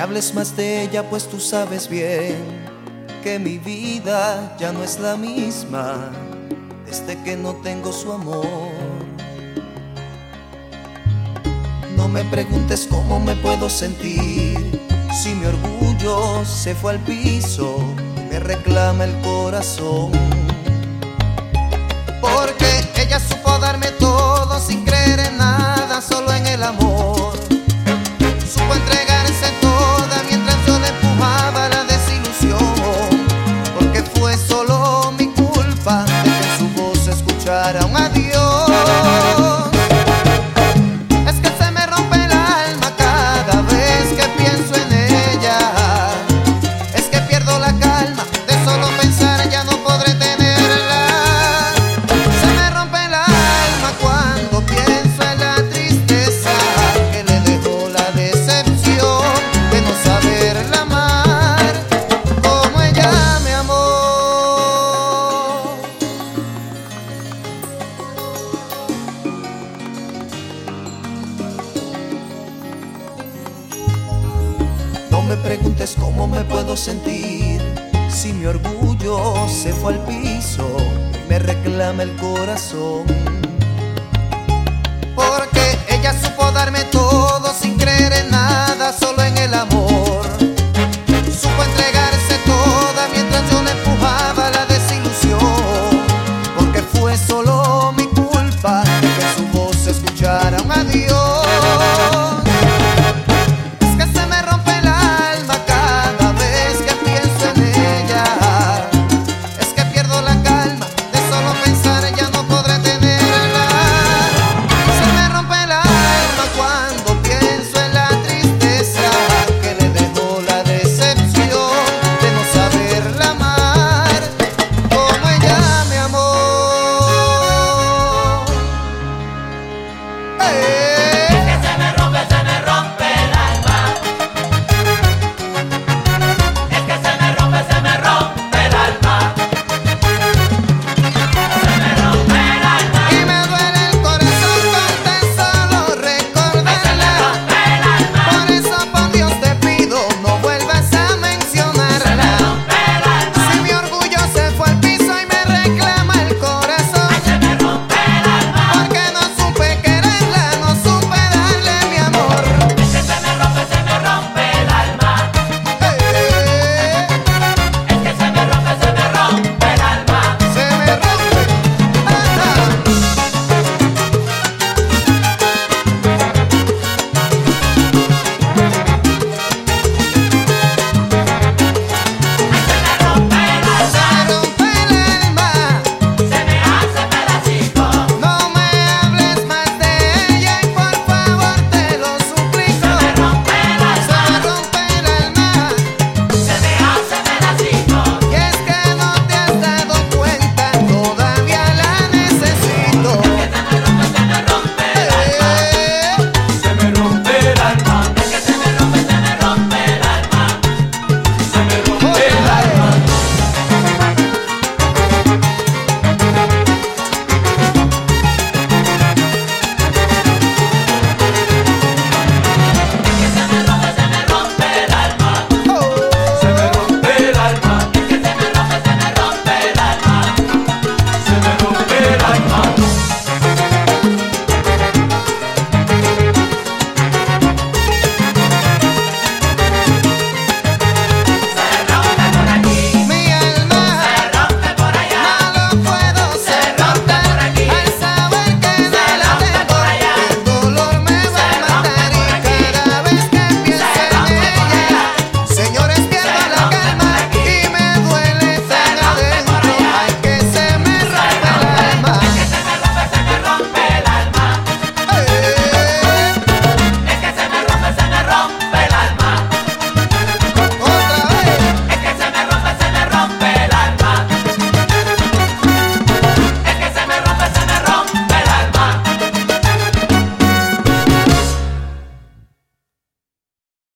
hables más de ella, pues tú sabes bien que mi vida ya no es la misma desde que no tengo su amor. No me preguntes cómo me puedo sentir si mi orgullo se fue al piso y me reclama el corazón. Porque ella supo darme todo sin creer en nada, solo en el amor. Supo entregarse toda mientras yo le empujaba la desilusión. Porque fue solo mi culpa de que en su voz escuchara un adiós. Es que se me rompe el alma cada vez que pienso en ella. Es que pierdo la calma de solo pensar, ya no podré tenerla. Se me rompe el alma cuando pienso en la tristeza que le dejó la decepción de no saberla amar como ella me amó. No me preguntes cómo me puedo sentir si mi orgullo se fue al piso y me reclama el corazón. Porque ella supo darme todo sin creer en nada, solo